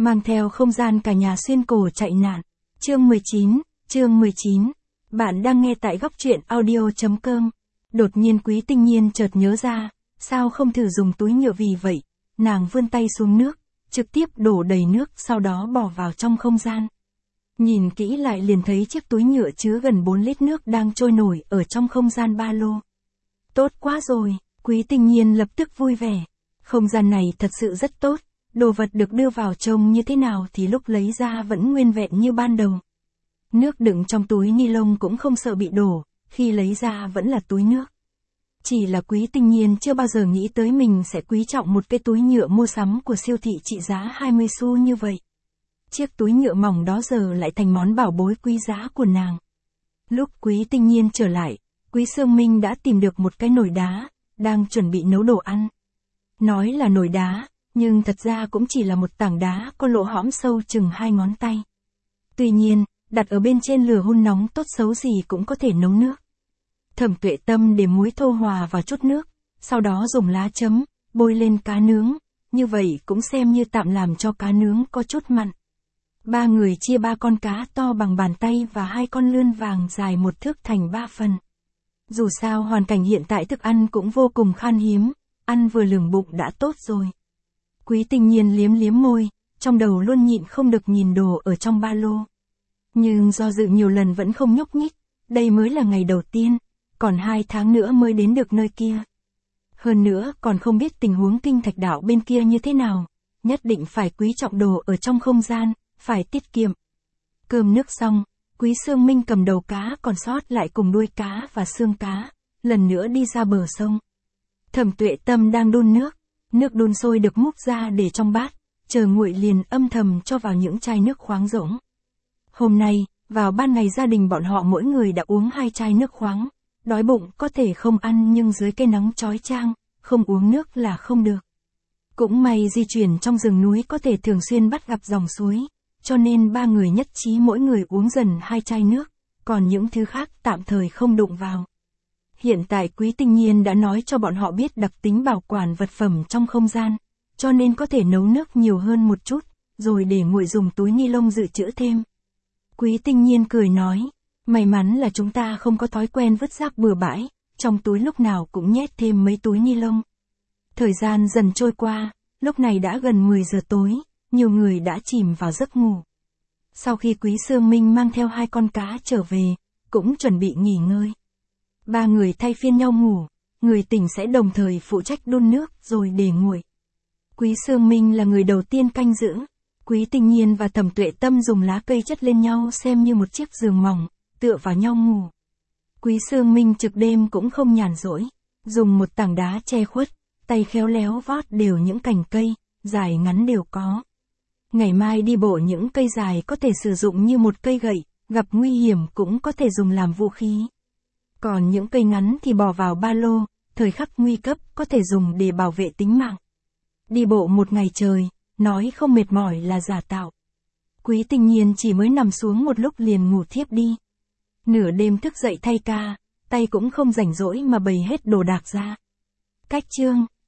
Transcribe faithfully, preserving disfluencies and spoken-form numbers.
mang theo không gian cả nhà xuyên cổ chạy nạn. Chương mười chín, chương mười chín. Bạn đang nghe tại góc truyện audio chấm com. Đột nhiên Quý Tinh Nhiên chợt nhớ ra, sao không thử dùng túi nhựa vì vậy, nàng vươn tay xuống nước, trực tiếp đổ đầy nước sau đó bỏ vào trong không gian. Nhìn kỹ lại liền thấy chiếc túi nhựa chứa gần bốn lít nước đang trôi nổi ở trong không gian ba lô. Tốt quá rồi, Quý Tinh Nhiên lập tức vui vẻ. Không gian này thật sự rất tốt, đồ vật được đưa vào trông như thế nào thì lúc lấy ra vẫn nguyên vẹn như ban đầu. Nước đựng trong túi ni lông cũng không sợ bị đổ, khi lấy ra vẫn là túi nước. Chỉ là Quý Tinh Nhiên chưa bao giờ nghĩ tới mình sẽ quý trọng một cái túi nhựa mua sắm của siêu thị trị giá hai mươi xu như vậy. Chiếc túi nhựa mỏng đó giờ lại thành món bảo bối quý giá của nàng. Lúc Quý Tinh Nhiên trở lại, Quý Sương Minh đã tìm được một cái nồi đá, đang chuẩn bị nấu đồ ăn. Nói là nồi đá, nhưng thật ra cũng chỉ là một tảng đá có lỗ hõm sâu chừng hai ngón tay. Tuy nhiên, đặt ở bên trên lửa hun nóng tốt xấu gì cũng có thể nấu nước. Thẩm Tuệ Tâm để muối thô hòa vào chút nước, sau đó dùng lá chấm, bôi lên cá nướng, như vậy cũng xem như tạm làm cho cá nướng có chút mặn. Ba người chia ba con cá to bằng bàn tay và hai con lươn vàng dài một thước thành ba phần. Dù sao hoàn cảnh hiện tại thức ăn cũng vô cùng khan hiếm, ăn vừa lường bụng đã tốt rồi. Quý Tinh Nhiên liếm liếm môi, trong đầu luôn nhịn không được nhìn đồ ở trong ba lô. Nhưng do dự nhiều lần vẫn không nhúc nhích, đây mới là ngày đầu tiên, còn hai tháng nữa mới đến được nơi kia. Hơn nữa còn không biết tình huống kinh thạch đạo bên kia như thế nào, nhất định phải quý trọng đồ ở trong không gian, phải tiết kiệm. Cơm nước xong, Quý Sương Minh cầm đầu cá còn sót lại cùng đuôi cá và xương cá, lần nữa đi ra bờ sông. Thẩm Tuệ Tâm đang đun nước, nước đun sôi được múc ra để trong bát, chờ nguội liền âm thầm cho vào những chai nước khoáng rỗng. Hôm nay, vào ban ngày gia đình bọn họ mỗi người đã uống hai chai nước khoáng, đói bụng có thể không ăn nhưng dưới cây nắng chói chang, không uống nước là không được. Cũng may di chuyển trong rừng núi có thể thường xuyên bắt gặp dòng suối, cho nên ba người nhất trí mỗi người uống dần hai chai nước, còn những thứ khác tạm thời không đụng vào. Hiện tại Quý Tinh Nhiên đã nói cho bọn họ biết đặc tính bảo quản vật phẩm trong không gian, cho nên có thể nấu nước nhiều hơn một chút, rồi để nguội dùng túi ni lông dự trữ thêm. Quý Tinh Nhiên cười nói, may mắn là chúng ta không có thói quen vứt rác bừa bãi, trong túi lúc nào cũng nhét thêm mấy túi ni lông. Thời gian dần trôi qua, lúc này đã gần mười giờ tối, nhiều người đã chìm vào giấc ngủ. Sau khi Quý Sương Minh mang theo hai con cá trở về, cũng chuẩn bị nghỉ ngơi. Ba người thay phiên nhau ngủ, người tỉnh sẽ đồng thời phụ trách đun nước rồi để nguội. Quý Sương Minh là người đầu tiên canh giữ, Quý Tinh Nhiên và Thẩm Tuệ Tâm dùng lá cây chất lên nhau xem như một chiếc giường mỏng, tựa vào nhau ngủ. Quý Sương Minh trực đêm cũng không nhàn rỗi, dùng một tảng đá che khuất, tay khéo léo vót đều những cành cây, dài ngắn đều có. Ngày mai đi bộ những cây dài có thể sử dụng như một cây gậy, gặp nguy hiểm cũng có thể dùng làm vũ khí. Còn những cây ngắn thì bỏ vào ba lô, thời khắc nguy cấp có thể dùng để bảo vệ tính mạng. Đi bộ một ngày trời, nói không mệt mỏi là giả tạo. Quý Tinh Nhiên chỉ mới nằm xuống một lúc liền ngủ thiếp đi. Nửa đêm thức dậy thay ca, tay cũng không rảnh rỗi mà bày hết đồ đạc ra. Cách chương